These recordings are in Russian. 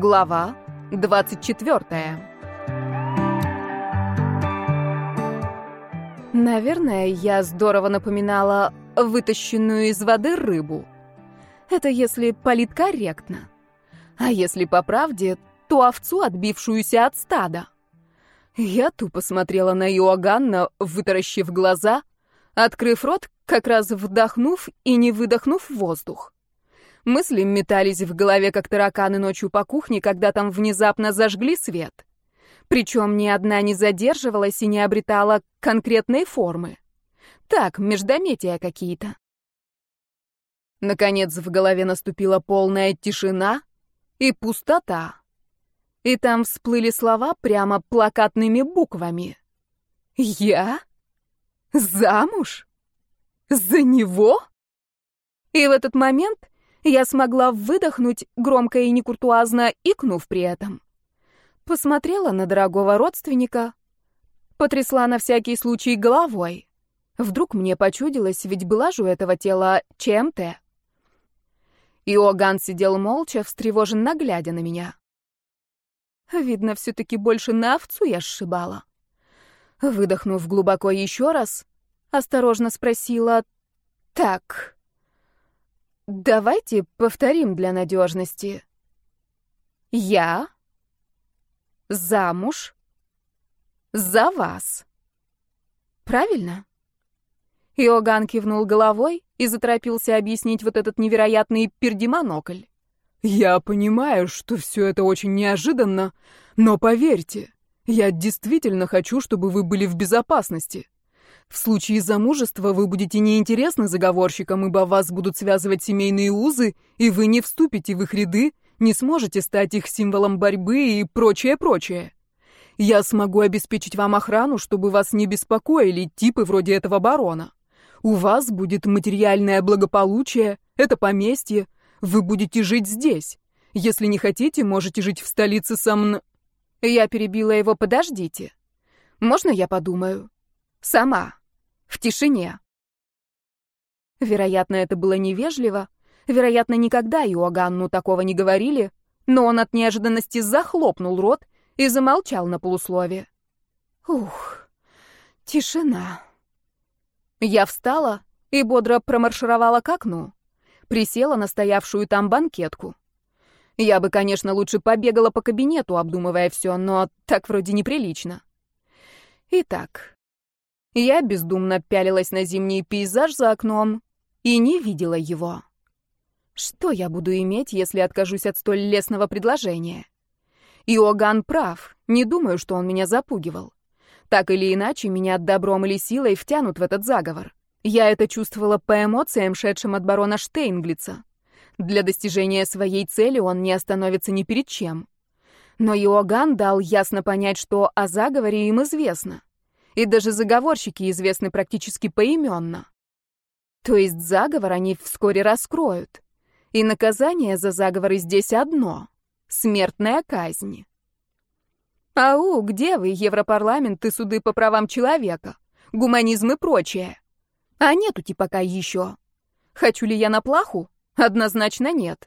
Глава 24. Наверное, я здорово напоминала вытащенную из воды рыбу. Это если политкорректно. А если по правде, то овцу, отбившуюся от стада. Я тупо смотрела на Иоганна, вытаращив глаза, открыв рот, как раз вдохнув и не выдохнув воздух. Мысли метались в голове, как тараканы ночью по кухне, когда там внезапно зажгли свет. Причем ни одна не задерживалась и не обретала конкретной формы. Так, междометия какие-то. Наконец в голове наступила полная тишина и пустота. И там всплыли слова прямо плакатными буквами. «Я? Замуж? За него?» И в этот момент я смогла выдохнуть, громко и некуртуазно икнув при этом. Посмотрела на дорогого родственника, потрясла на всякий случай головой. Вдруг мне почудилось, ведь была же у этого тела ЧМТ. Иоганн сидел молча, встревоженно глядя на меня. Видно, все-таки больше на овцу я сшибала. Выдохнув глубоко еще раз, осторожно спросила: «Так, давайте повторим для надежности. Я замуж за вас. Правильно?» Иоганн кивнул головой и заторопился объяснить вот этот невероятный пердемонокль. «Я понимаю, что все это очень неожиданно, но поверьте, я действительно хочу, чтобы вы были в безопасности. В случае замужества вы будете неинтересны заговорщикам, ибо вас будут связывать семейные узы, и вы не вступите в их ряды, не сможете стать их символом борьбы и прочее. Я смогу обеспечить вам охрану, чтобы вас не беспокоили типы вроде этого барона. У вас будет материальное благополучие, это поместье, вы будете жить здесь. Если не хотите, можете жить в столице со мной». Я перебила его: «Подождите. Можно я подумаю? Сама. В тишине». Вероятно, это было невежливо. Вероятно, никогда Иоганну такого не говорили, но он от неожиданности захлопнул рот и замолчал на полуслове. Ух, тишина. Я встала и бодро промаршировала к окну. Присела на стоявшую там банкетку. Я бы, конечно, лучше побегала по кабинету, обдумывая все, но так вроде неприлично. Итак, я бездумно пялилась на зимний пейзаж за окном и не видела его. Что я буду иметь, если откажусь от столь лестного предложения? Иоганн прав, не думаю, что он меня запугивал. Так или иначе, меня добром или силой втянут в этот заговор. Я это чувствовала по эмоциям, шедшим от барона Штейнглица. Для достижения своей цели он не остановится ни перед чем. Но Иоганн дал ясно понять, что о заговоре им известно. И даже заговорщики известны практически поименно. То есть заговор они вскоре раскроют. И наказание за заговоры здесь одно — смертная казнь. Ау, где вы, Европарламент и суды по правам человека, гуманизм и прочее? А нету-те пока еще. Хочу ли я на плаху? Однозначно нет.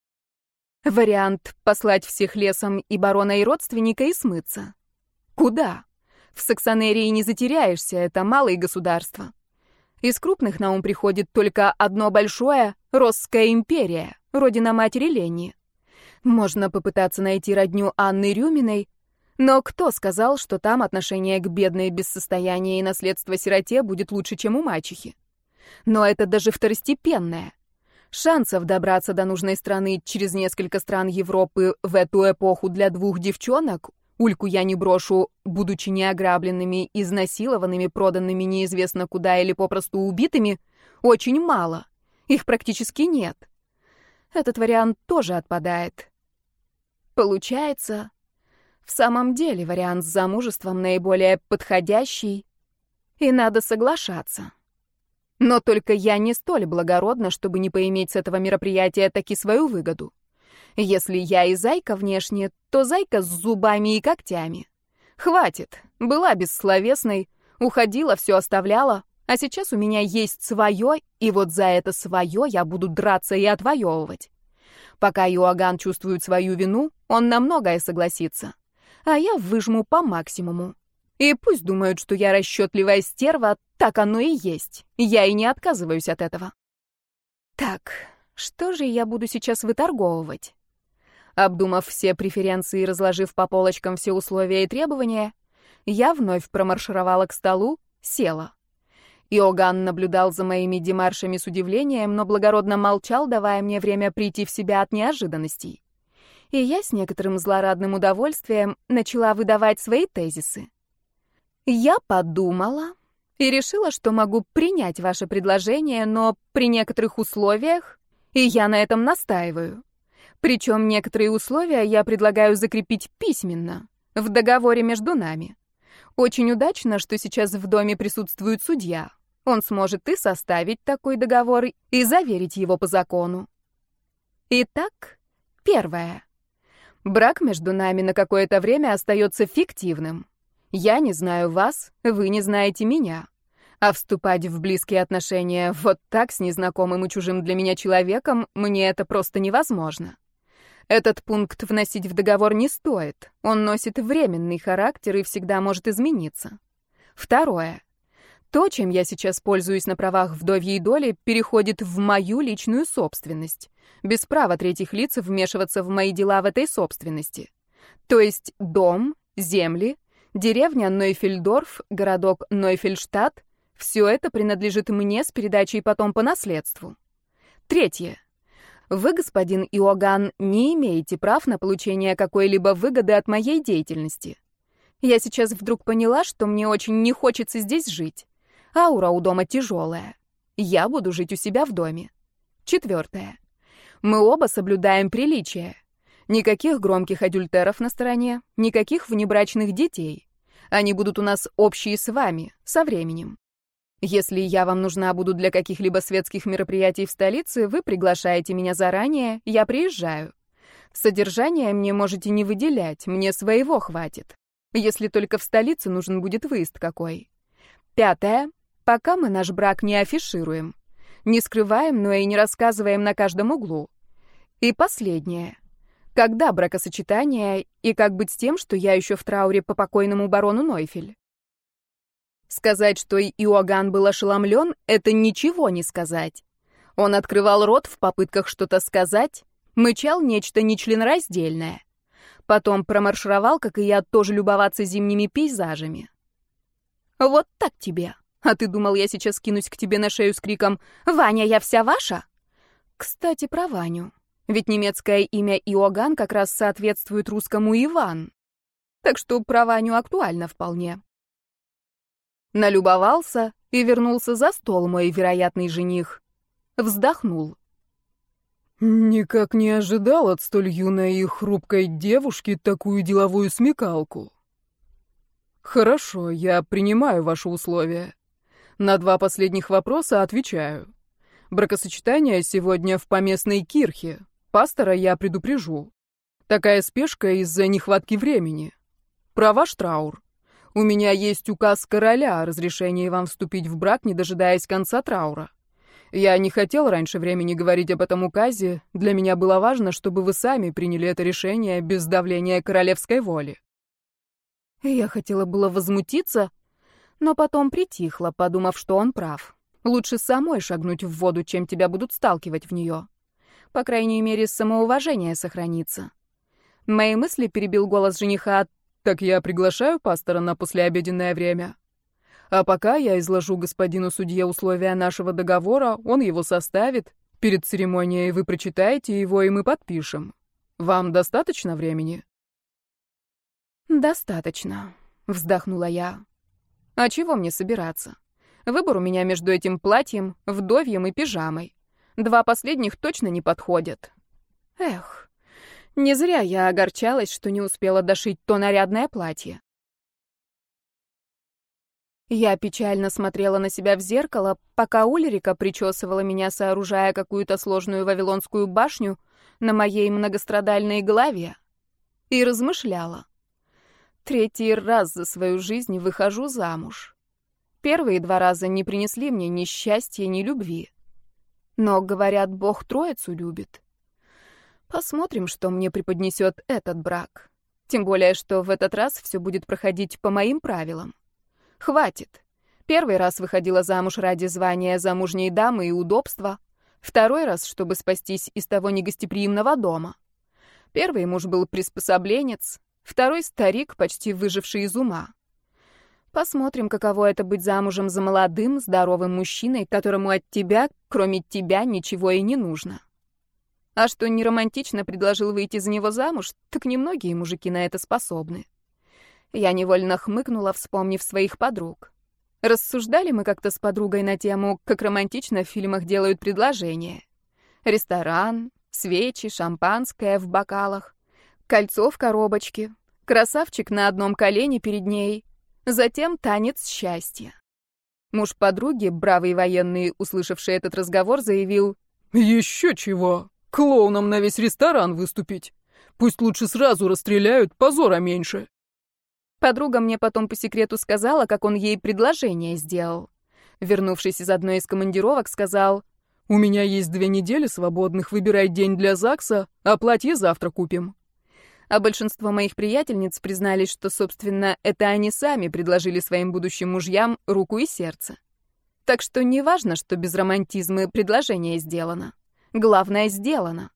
Вариант — послать всех лесом и барона, и родственника, и смыться. Куда? В Саксонерии не затеряешься, это малое государство. Из крупных на ум приходит только одно большое — Росская империя, родина матери Ленни. Можно попытаться найти родню Анны Рюминой, но кто сказал, что там отношение к бедной без состояния и наследства сироте будет лучше, чем у мачехи? Но это даже второстепенное. Шансов добраться до нужной страны через несколько стран Европы в эту эпоху для двух девчонок, Ульку я не брошу, будучи неограбленными, изнасилованными, проданными неизвестно куда или попросту убитыми, очень мало. Их практически нет. Этот вариант тоже отпадает. Получается, в самом деле вариант с замужеством наиболее подходящий, и надо соглашаться. Но только я не столь благородна, чтобы не поиметь с этого мероприятия таки свою выгоду. Если я и зайка внешне, то зайка с зубами и когтями. Хватит, была бессловесной, уходила, все оставляла, а сейчас у меня есть свое, и вот за это свое я буду драться и отвоевывать. Пока Иоганн чувствует свою вину, Он на многое согласится, а я выжму по максимуму. И пусть думают, что я расчетливая стерва, так оно и есть. Я и не отказываюсь от этого. Так, что же я буду сейчас выторговывать? Обдумав все преференции и разложив по полочкам все условия и требования, я вновь промаршировала к столу, села. Иоганн наблюдал за моими демаршами с удивлением, но благородно молчал, давая мне время прийти в себя от неожиданностей. И я с некоторым злорадным удовольствием начала выдавать свои тезисы. Я подумала и решила, что могу принять ваше предложение, но при некоторых условиях, и я на этом настаиваю. Причем некоторые условия я предлагаю закрепить письменно, в договоре между нами. Очень удачно, что сейчас в доме присутствует судья. Он сможет и составить такой договор, и заверить его по закону. Итак, первое. Брак между нами на какое-то время остается фиктивным. Я не знаю вас, вы не знаете меня. А вступать в близкие отношения вот так с незнакомым и чужим для меня человеком, мне это просто невозможно. Этот пункт вносить в договор не стоит. Он носит временный характер и всегда может измениться. Второе. То, чем я сейчас пользуюсь на правах вдовьей доли, переходит в мою личную собственность, без права третьих лиц вмешиваться в мои дела в этой собственности. То есть дом, земли, деревня Нойфельдорф, городок Нойфельштадт — все это принадлежит мне с передачей потом по наследству. Третье. Вы, господин Иоганн, не имеете прав на получение какой-либо выгоды от моей деятельности. Я сейчас вдруг поняла, что мне очень не хочется здесь жить. Аура у дома тяжелая. Я буду жить у себя в доме. Четвертое. Мы оба соблюдаем приличия. Никаких громких адюльтеров на стороне, никаких внебрачных детей. Они будут у нас общие с вами, со временем. Если я вам нужна буду для каких-либо светских мероприятий в столице, вы приглашаете меня заранее, я приезжаю. Содержание мне можете не выделять, мне своего хватит. Если только в столице нужен будет выезд какой. Пятое. Пока мы наш брак не афишируем. Не скрываем, но и не рассказываем на каждом углу. И последнее. Когда бракосочетание, и как быть с тем, что я еще в трауре по покойному барону Нойфель? Сказать, что Иоганн был ошеломлен, это ничего не сказать. Он открывал рот в попытках что-то сказать, мычал нечто нечленораздельное. Потом промаршировал, как и я, тоже любоваться зимними пейзажами. Вот так тебе. А ты думал, я сейчас кинусь к тебе на шею с криком «Ваня, я вся ваша?» Кстати, про Ваню. Ведь немецкое имя Иоганн как раз соответствует русскому Иван. Так что про Ваню актуально вполне. Налюбовался и вернулся за стол мой вероятный жених. Вздохнул. Никак не ожидал от столь юной и хрупкой девушки такую деловую смекалку. Хорошо, я принимаю ваши условия. На 2 последних вопроса отвечаю. Бракосочетание сегодня в поместной кирхе. Пастора я предупрежу. Такая спешка из-за нехватки времени. Про ваш траур. У меня есть указ короля о разрешении вам вступить в брак, не дожидаясь конца траура. Я не хотел раньше времени говорить об этом указе. Для меня было важно, чтобы вы сами приняли это решение без давления королевской воли. Я хотела было возмутиться, но потом притихла, подумав, что он прав. Лучше самой шагнуть в воду, чем тебя будут сталкивать в нее. По крайней мере, самоуважение сохранится. Мои мысли перебил голос жениха. Так я приглашаю пастора на послеобеденное время. А пока я изложу господину судье условия нашего договора, он его составит. Перед церемонией вы прочитаете его, и мы подпишем. Вам достаточно времени? Достаточно, вздохнула я. А чего мне собираться? Выбор у меня между этим платьем, вдовьем и пижамой. 2 последних точно не подходят. Эх, не зря я огорчалась, что не успела дошить то нарядное платье. Я печально смотрела на себя в зеркало, пока Ульрика причесывала меня, сооружая какую-то сложную вавилонскую башню на моей многострадальной голове, и размышляла. 3-й раз за свою жизнь выхожу замуж. Первые 2 раза не принесли мне ни счастья, ни любви. Но, говорят, Бог Троицу любит. Посмотрим, что мне преподнесет этот брак. Тем более, что в этот раз все будет проходить по моим правилам. Хватит. Первый раз выходила замуж ради звания замужней дамы и удобства. Второй раз, чтобы спастись из того негостеприимного дома. Первый муж был приспособленец, второй — старик, почти выживший из ума. Посмотрим, каково это быть замужем за молодым, здоровым мужчиной, которому от тебя, кроме тебя, ничего и не нужно. А что не романтично предложил выйти за него замуж, так немногие мужики на это способны. Я невольно хмыкнула, вспомнив своих подруг. Рассуждали мы как-то с подругой на тему, как романтично в фильмах делают предложения. Ресторан, свечи, шампанское в бокалах, кольцо в коробочке, красавчик на одном колене перед ней, затем танец счастья. Муж подруги, бравый военный, услышавший этот разговор, заявил: «Еще чего? Клоуном на весь ресторан выступить. Пусть лучше сразу расстреляют, позора меньше». Подруга мне потом по секрету сказала, как он ей предложение сделал. Вернувшись из одной из командировок, сказал: «У меня есть 2 недели свободных, выбирай день для ЗАГСа, а платье завтра купим». А большинство моих приятельниц признались, что, собственно, это они сами предложили своим будущим мужьям руку и сердце. Так что не важно, что без романтизма предложение сделано. Главное — сделано.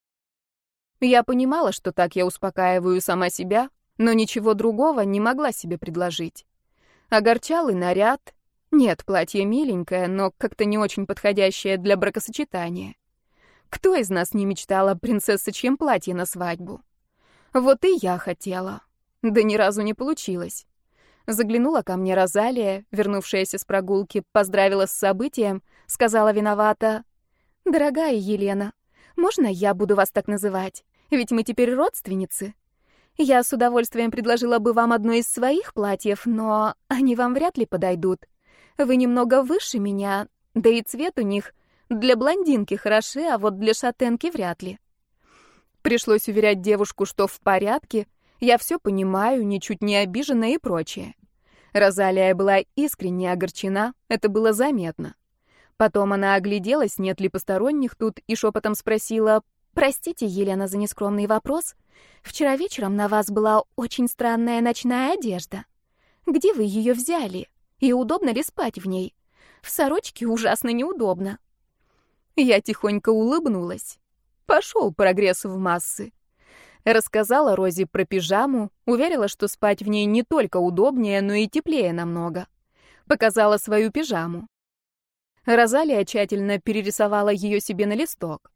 Я понимала, что так я успокаиваю сама себя, но ничего другого не могла себе предложить. Огорчал и наряд. Нет, платье миленькое, но как-то не очень подходящее для бракосочетания. Кто из нас не мечтал о принцессочьем платье на свадьбу? Вот и я хотела. Да ни разу не получилось. Заглянула ко мне Розалия, вернувшаяся с прогулки, поздравила с событием, сказала виновата: «Дорогая Елена, можно я буду вас так называть? Ведь мы теперь родственницы. Я с удовольствием предложила бы вам одно из своих платьев, но они вам вряд ли подойдут. Вы немного выше меня, да и цвет у них для блондинки хороши, а вот для шатенки вряд ли». Пришлось уверять девушку, что в порядке, я все понимаю, ничуть не обижена и прочее. Розалия была искренне огорчена, это было заметно. Потом она огляделась, нет ли посторонних тут, и шепотом спросила: «Простите, Елена, за нескромный вопрос. Вчера вечером на вас была очень странная ночная одежда. Где вы ее взяли? И удобно ли спать в ней? В сорочке ужасно неудобно». Я тихонько улыбнулась. Пошел прогресс в массы. Рассказала Розе про пижаму, уверила, что спать в ней не только удобнее, но и теплее намного. Показала свою пижаму. Розалия тщательно перерисовала ее себе на листок.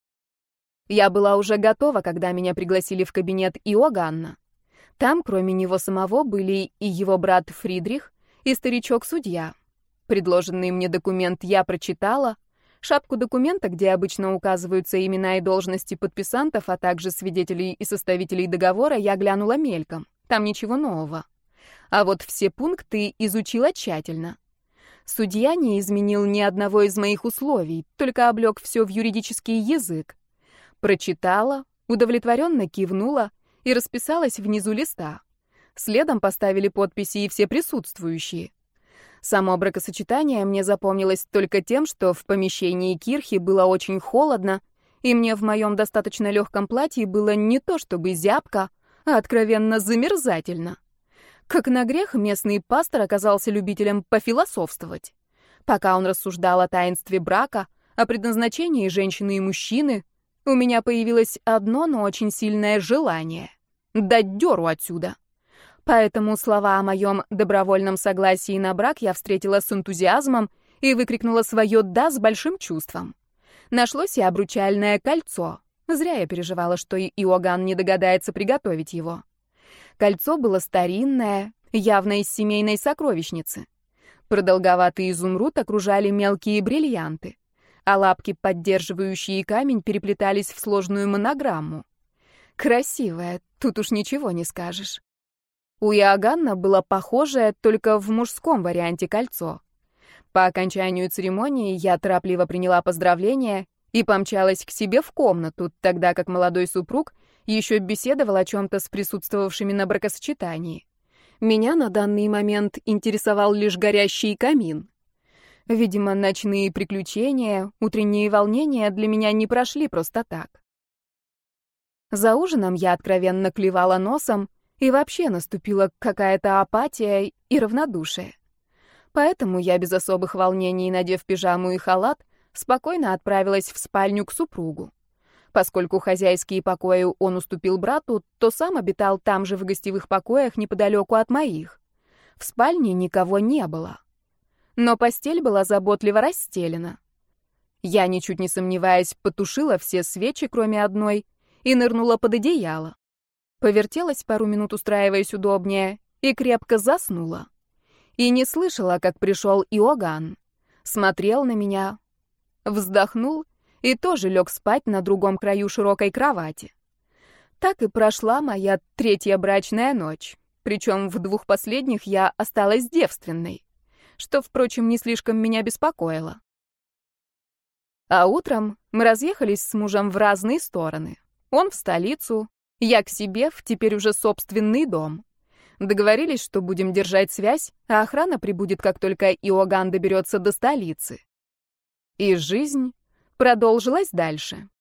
Я была уже готова, когда меня пригласили в кабинет Иоганна. Там, кроме него самого, были и его брат Фридрих, и старичок-судья. Предложенный мне документ я прочитала. Шапку документа, где обычно указываются имена и должности подписантов, а также свидетелей и составителей договора, я глянула мельком. Там ничего нового. А вот все пункты изучила тщательно. Судья не изменил ни одного из моих условий, только облег все в юридический язык. Прочитала, удовлетворенно кивнула и расписалась внизу листа. Следом поставили подписи и все присутствующие. Само бракосочетание мне запомнилось только тем, что в помещении кирхи было очень холодно, и мне в моем достаточно легком платье было не то чтобы зябко, а откровенно замерзательно. Как на грех, местный пастор оказался любителем пофилософствовать. Пока он рассуждал о таинстве брака, о предназначении женщины и мужчины, у меня появилось одно, но очень сильное желание — дать дёру отсюда. Поэтому слова о моем добровольном согласии на брак я встретила с энтузиазмом и выкрикнула свое «да» с большим чувством. Нашлось и обручальное кольцо. Зря я переживала, что и Иоганн не догадается приготовить его. Кольцо было старинное, явно из семейной сокровищницы. Продолговатый изумруд окружали мелкие бриллианты, а лапки, поддерживающие камень, переплетались в сложную монограмму. Красивое, тут уж ничего не скажешь. У Иоганна было похожее, только в мужском варианте кольцо. По окончанию церемонии я торопливо приняла поздравления и помчалась к себе в комнату, тогда как молодой супруг еще беседовал о чем-то с присутствовавшими на бракосочетании. Меня на данный момент интересовал лишь горящий камин. Видимо, ночные приключения, утренние волнения для меня не прошли просто так. За ужином я откровенно клевала носом, и вообще наступила какая-то апатия и равнодушие. Поэтому я без особых волнений, надев пижаму и халат, спокойно отправилась в спальню к супругу. Поскольку хозяйские покои он уступил брату, то сам обитал там же в гостевых покоях неподалеку от моих. В спальне никого не было. Но постель была заботливо расстелена. Я, ничуть не сомневаясь, потушила все свечи, кроме одной, и нырнула под одеяло. Повертелась пару минут, устраиваясь удобнее, и крепко заснула. И не слышала, как пришел Иоганн. Смотрел на меня, вздохнул и тоже лег спать на другом краю широкой кровати. Так и прошла моя 3-я брачная ночь. Причем в 2 последних я осталась девственной, что, впрочем, не слишком меня беспокоило. А утром мы разъехались с мужем в разные стороны. Он в столицу, я к себе в теперь уже собственный дом. Договорились, что будем держать связь, а охрана прибудет, как только Иоганн доберется до столицы. И жизнь продолжилась дальше.